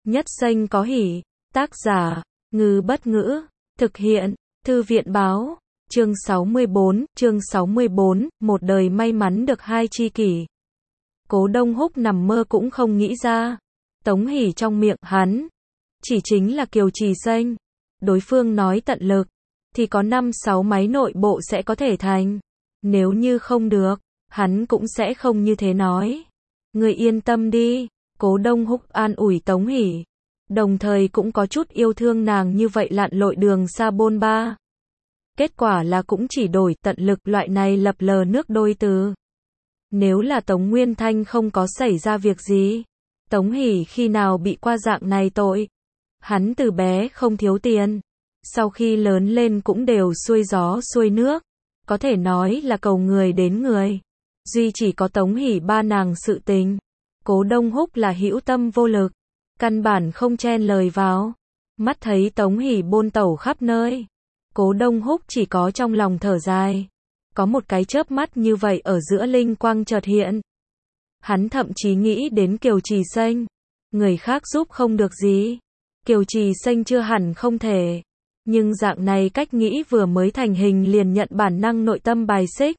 Nhất Xanh có hỷ. Tác giả, Ngư Bất Ngữ. Thực hiện, Thư viện Báo. Chương 64, một đời may mắn được hai tri kỷ. Cố Đông Húc nằm mơ cũng không nghĩ ra. Tống Hỷ trong miệng hắn chỉ chính là Kiều Trì Xanh. Đối phương nói tận lực thì có 5-6 máy nội bộ sẽ có thể thành. Nếu như không được, hắn cũng sẽ không như thế nói. Người yên tâm đi. Cố Đông Húc an ủi Tống Hỷ, đồng thời cũng có chút yêu thương nàng như vậy lặn lội đường xa bôn ba. Kết quả là cũng chỉ đổi tận lực loại này lập lờ nước đôi từ. Nếu là Tống Nguyên Thanh không có xảy ra việc gì, Tống Hỷ khi nào bị qua dạng này tội. Hắn từ bé không thiếu tiền, sau khi lớn lên cũng đều xuôi gió xuôi nước, có thể nói là cầu người đến người. Duy chỉ có Tống Hỷ ba nàng sự tình, Cố Đông Húc là hữu tâm vô lực, căn bản không chen lời vào. Mắt thấy Tống Hỷ bôn tẩu khắp nơi, Cố Đông Húc chỉ có trong lòng thở dài. Có một cái chớp mắt như vậy ở giữa linh quang chợt hiện. Hắn thậm chí nghĩ đến Kiều Trì Xanh. Người khác giúp không được gì, Kiều Trì Xanh chưa hẳn không thể. Nhưng dạng này cách nghĩ vừa mới thành hình liền nhận bản năng nội tâm bài xích.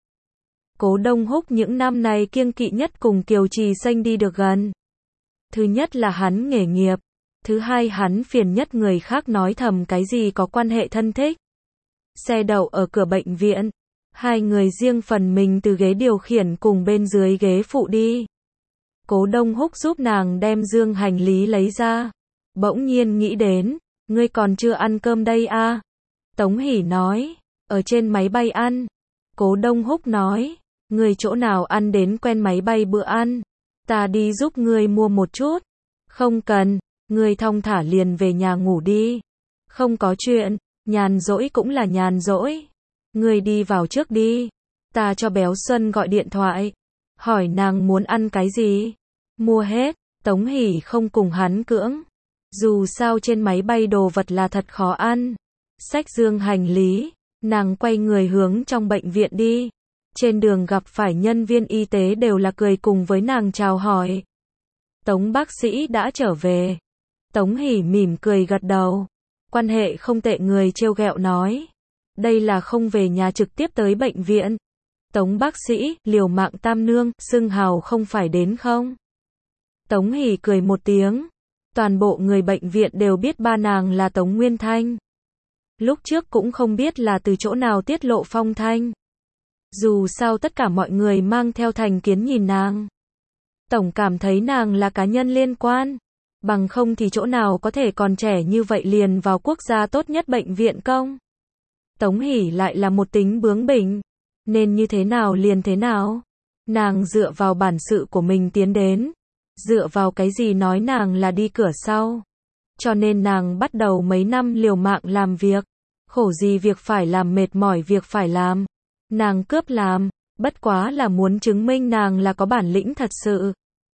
Cố Đông Húc những năm này kiêng kỵ nhất cùng Kiều Trì Xanh đi được gần. Thứ nhất là hắn nghề nghiệp. Thứ hai hắn phiền nhất người khác nói thầm cái gì có quan hệ thân thích. Xe đậu ở cửa bệnh viện, hai người riêng phần mình từ ghế điều khiển cùng bên dưới ghế phụ đi. Cố Đông Húc giúp nàng đem dương hành lý lấy ra. Bỗng nhiên nghĩ đến, ngươi còn chưa ăn cơm đây à? Tống Hỷ nói, ở trên máy bay ăn. Cố Đông Húc nói, ngươi chỗ nào ăn đến quen máy bay bữa ăn? Ta đi giúp ngươi mua một chút. Không cần, ngươi thong thả liền về nhà ngủ đi. Không có chuyện, nhàn rỗi cũng là nhàn rỗi. Ngươi đi vào trước đi. Ta cho Béo Xuân gọi điện thoại, hỏi nàng muốn ăn cái gì. Mua hết. Tống Hỷ không cùng hắn cưỡng. Dù sao trên máy bay đồ vật là thật khó ăn. Xách dương hành lý, nàng quay người hướng trong bệnh viện đi. Trên đường gặp phải nhân viên y tế đều là cười cùng với nàng chào hỏi. Tống bác sĩ đã trở về. Tống Hỷ mỉm cười gật đầu. Quan hệ không tệ người trêu ghẹo nói. Đây là không về nhà trực tiếp tới bệnh viện. Tống bác sĩ, liều mạng tam nương, xưng hào không phải đến không? Tống Hỷ cười một tiếng. Toàn bộ người bệnh viện đều biết ba nàng là Tống Nguyên Thanh. Lúc trước cũng không biết là từ chỗ nào tiết lộ phong thanh. Dù sao tất cả mọi người mang theo thành kiến nhìn nàng. Tổng cảm thấy nàng là cá nhân liên quan. Bằng không thì chỗ nào có thể còn trẻ như vậy liền vào quốc gia tốt nhất bệnh viện công. Tống Hỷ lại là một tính bướng bỉnh. Nên như thế nào liền thế nào. Nàng dựa vào bản sự của mình tiến đến. Dựa vào cái gì nói nàng là đi cửa sau. Cho nên nàng bắt đầu mấy năm liều mạng làm việc. Khổ gì việc phải làm, mệt mỏi việc phải làm. Nàng cướp làm, bất quá là muốn chứng minh nàng là có bản lĩnh thật sự.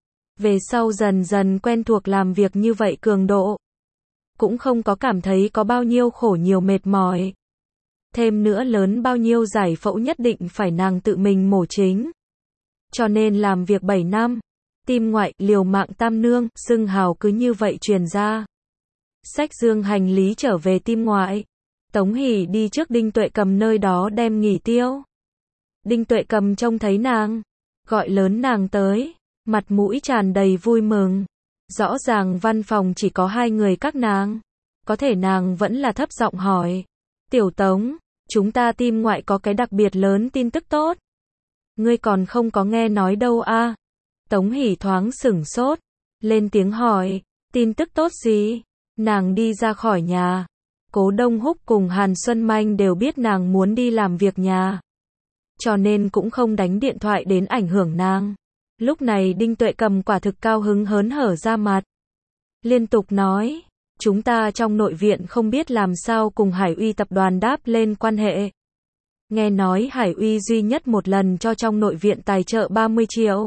Về sau dần dần quen thuộc làm việc như vậy cường độ. Cũng không có cảm thấy có bao nhiêu khổ nhiều mệt mỏi. Thêm nữa lớn bao nhiêu giải phẫu nhất định phải nàng tự mình mổ chính. Cho nên làm việc 7 năm. Tim ngoại, liều mạng tam nương, xưng hào cứ như vậy truyền ra. Xách dương hành lý trở về tim ngoại. Tống Hỷ đi trước Đinh Tuệ Cầm nơi đó đem nghỉ tiêu. Đinh Tuệ Cầm trông thấy nàng, gọi lớn nàng tới, mặt mũi tràn đầy vui mừng. Rõ ràng văn phòng chỉ có hai người các nàng. Có thể nàng vẫn là thấp giọng hỏi. Tiểu Tống, chúng ta tim ngoại có cái đặc biệt lớn tin tức tốt. Ngươi còn không có nghe nói đâu à? Tống Hỷ thoáng sửng sốt, lên tiếng hỏi, tin tức tốt gì? Nàng đi ra khỏi nhà. Cố Đông Húc cùng Hàn Xuân Manh đều biết nàng muốn đi làm việc nhà. Cho nên cũng không đánh điện thoại đến ảnh hưởng nàng. Lúc này Đinh Tuệ Cầm quả thực cao hứng hớn hở ra mặt. Liên tục nói, chúng ta trong nội viện không biết làm sao cùng Hải Uy tập đoàn đáp lên quan hệ. Nghe nói Hải Uy duy nhất một lần cho trong nội viện tài trợ 30 triệu.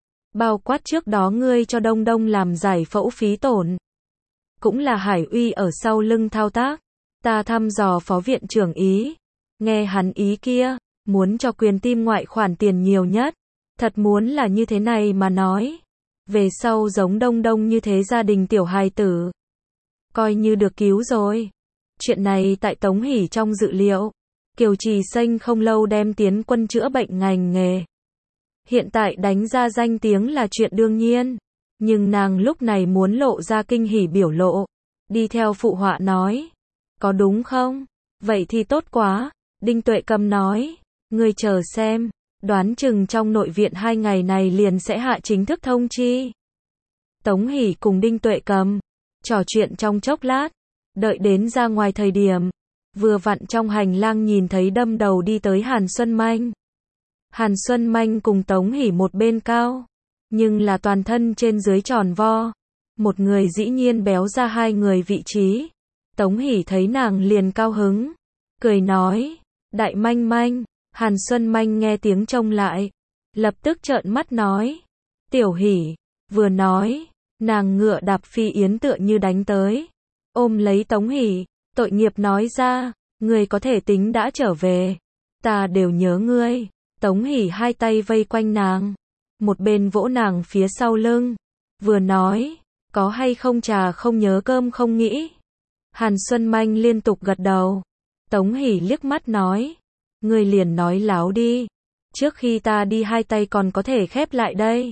Bao quát trước đó ngươi cho Đông Đông làm giải phẫu phí tổn. Cũng là Hải Uy ở sau lưng thao tác. Ta thăm dò phó viện trưởng ý. Nghe hắn ý kia, muốn cho quyền tim ngoại khoản tiền nhiều nhất. Thật muốn là như thế này mà nói. Về sau giống Đông Đông như thế gia đình tiểu hài tử. Coi như được cứu rồi. Chuyện này tại Tống Hỷ trong dự liệu. Kiều Trì Xanh không lâu đem tiến quân chữa bệnh ngành nghề. Hiện tại đánh ra danh tiếng là chuyện đương nhiên. Nhưng nàng lúc này muốn lộ ra kinh hỉ biểu lộ. Đi theo phụ họa nói. Có đúng không? Vậy thì tốt quá. Đinh Tuệ Cầm nói. Ngươi chờ xem. Đoán chừng trong nội viện 2 ngày này liền sẽ hạ chính thức thông chi. Tống Hỷ cùng Đinh Tuệ Cầm trò chuyện trong chốc lát. Đợi đến ra ngoài thời điểm. Vừa vặn trong hành lang nhìn thấy đâm đầu đi tới Hàn Xuân Manh. Hàn Xuân Manh cùng Tống Hỷ một bên cao. Nhưng là toàn thân trên dưới tròn vo. Một người dĩ nhiên béo ra 2 người vị trí. Tống Hỷ thấy nàng liền cao hứng. Cười nói. Đại Manh Manh. Hàn Xuân Manh nghe tiếng trông lại. Lập tức trợn mắt nói. Tiểu Hỷ. Vừa nói. Nàng ngựa đạp phi yến tựa như đánh tới. Ôm lấy Tống Hỷ. Tội nghiệp nói ra. Ngươi có thể tính đã trở về. Ta đều nhớ ngươi. Tống Hỷ 2 tay vây quanh nàng. Một bên vỗ nàng phía sau lưng. Vừa nói. Có hay không trà không nhớ cơm không nghĩ. Hàn Xuân Manh liên tục gật đầu. Tống Hỷ liếc mắt nói. Ngươi liền nói láo đi. Trước khi ta đi 2 tay còn có thể khép lại đây.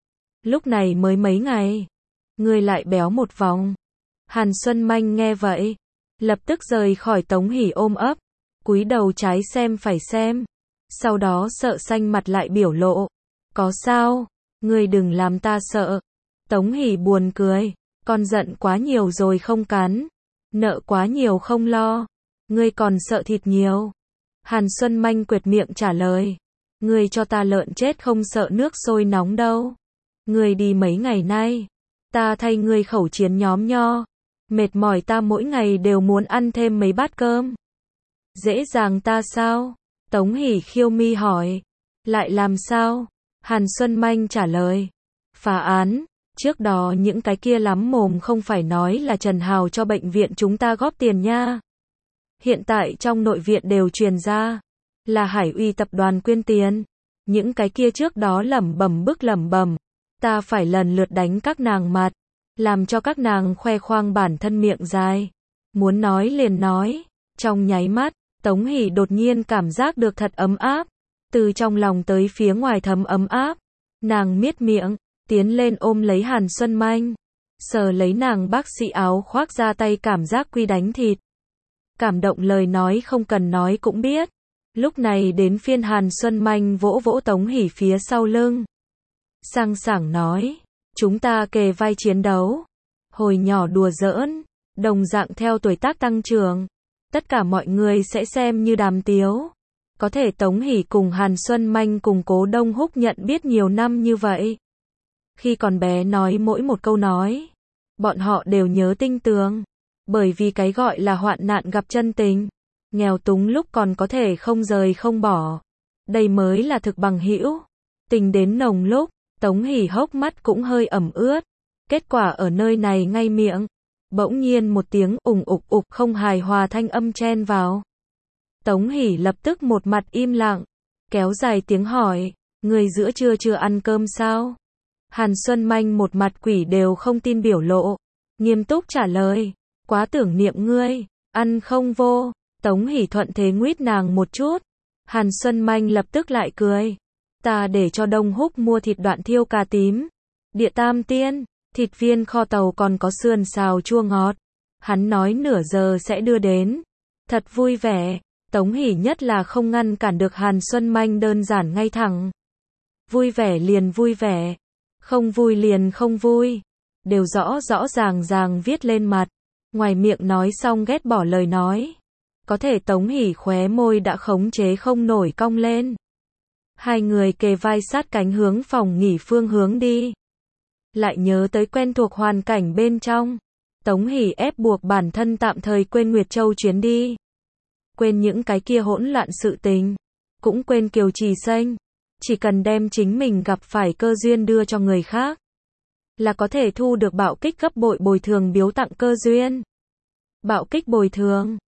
Lúc này mới mấy ngày. Ngươi lại béo một vòng. Hàn Xuân Manh nghe vậy. Lập tức rời khỏi Tống Hỷ ôm ấp. Cúi đầu trái xem phải xem. Sau đó sợ xanh mặt lại biểu lộ. Có sao? Ngươi đừng làm ta sợ. Tống Hỷ buồn cười. Con giận quá nhiều rồi không cắn. Nợ quá nhiều không lo. Ngươi còn sợ thịt nhiều. Hàn Xuân Manh quệt miệng trả lời. Ngươi cho ta lợn chết không sợ nước sôi nóng đâu. Ngươi đi mấy ngày nay. Ta thay ngươi khẩu chiến nhóm nho. Mệt mỏi ta mỗi ngày đều muốn ăn thêm mấy bát cơm. Dễ dàng ta sao? Tống Hỷ khiêu mi hỏi. Lại làm sao? Hàn Xuân Manh trả lời. Phá án. Trước đó những cái kia lắm mồm không phải nói là Trần Hào cho bệnh viện chúng ta góp tiền nha. Hiện tại trong nội viện đều truyền ra. Là Hải Uy tập đoàn quyên tiền. Những cái kia trước đó lẩm bẩm. Ta phải lần lượt đánh các nàng mặt. Làm cho các nàng khoe khoang bản thân miệng dài. Muốn nói liền nói. Trong nháy mắt, Tống Hỷ đột nhiên cảm giác được thật ấm áp. Từ trong lòng tới phía ngoài thấm ấm áp. Nàng miết miệng, tiến lên ôm lấy Hàn Xuân Manh. Sờ lấy nàng bác sĩ áo khoác ra tay cảm giác quy đánh thịt. Cảm động lời nói không cần nói cũng biết. Lúc này đến phiên Hàn Xuân Manh vỗ vỗ Tống Hỷ phía sau lưng. Sang sảng nói. Chúng ta kề vai chiến đấu. Hồi nhỏ đùa giỡn. Đồng dạng theo tuổi tác tăng trưởng. Tất cả mọi người sẽ xem như đàm tiếu. Có thể Tống Hỷ cùng Hàn Xuân Manh cùng Cố Đông Húc nhận biết nhiều năm như vậy. Khi còn bé nói mỗi một câu nói. Bọn họ đều nhớ tinh tường. Bởi vì cái gọi là hoạn nạn gặp chân tình. Nghèo túng lúc còn có thể không rời không bỏ. Đây mới là thực bằng hữu. Tình đến nồng lúc. Tống Hỷ hốc mắt cũng hơi ẩm ướt. Kết quả ở nơi này ngay miệng. Bỗng nhiên một tiếng ùng ục ục không hài hòa thanh âm chen vào. Tống Hỷ lập tức một mặt im lặng. Kéo dài tiếng hỏi. Người giữa trưa chưa ăn cơm sao? Hàn Xuân Manh một mặt quỷ đều không tin biểu lộ. Nghiêm túc trả lời. Quá tưởng niệm ngươi. Ăn không vô. Tống Hỷ thuận thế nguyết nàng một chút. Hàn Xuân Manh lập tức lại cười. Ta để cho Đông Húc mua thịt đoạn thiêu cà tím. Địa Tam Tiên. Thịt viên kho tàu còn có sườn xào chua ngọt. Hắn nói nửa giờ sẽ đưa đến. Thật vui vẻ. Tống Hỷ nhất là không ngăn cản được Hàn Xuân Manh đơn giản ngay thẳng. Vui vẻ liền vui vẻ. Không vui liền không vui. Đều rõ rõ ràng viết lên mặt. Ngoài miệng nói xong ghét bỏ lời nói. Có thể Tống Hỷ khóe môi đã khống chế không nổi cong lên. 2 người kề vai sát cánh hướng phòng nghỉ phương hướng đi. Lại nhớ tới quen thuộc hoàn cảnh bên trong. Tống Hỷ ép buộc bản thân tạm thời quên Nguyệt Châu chuyến đi. Quên những cái kia hỗn loạn sự tình. Cũng quên Kiều Trì Xanh. Chỉ cần đem chính mình gặp phải cơ duyên đưa cho người khác. Là có thể thu được bạo kích gấp bội bồi thường biếu tặng cơ duyên. Bạo kích bồi thường.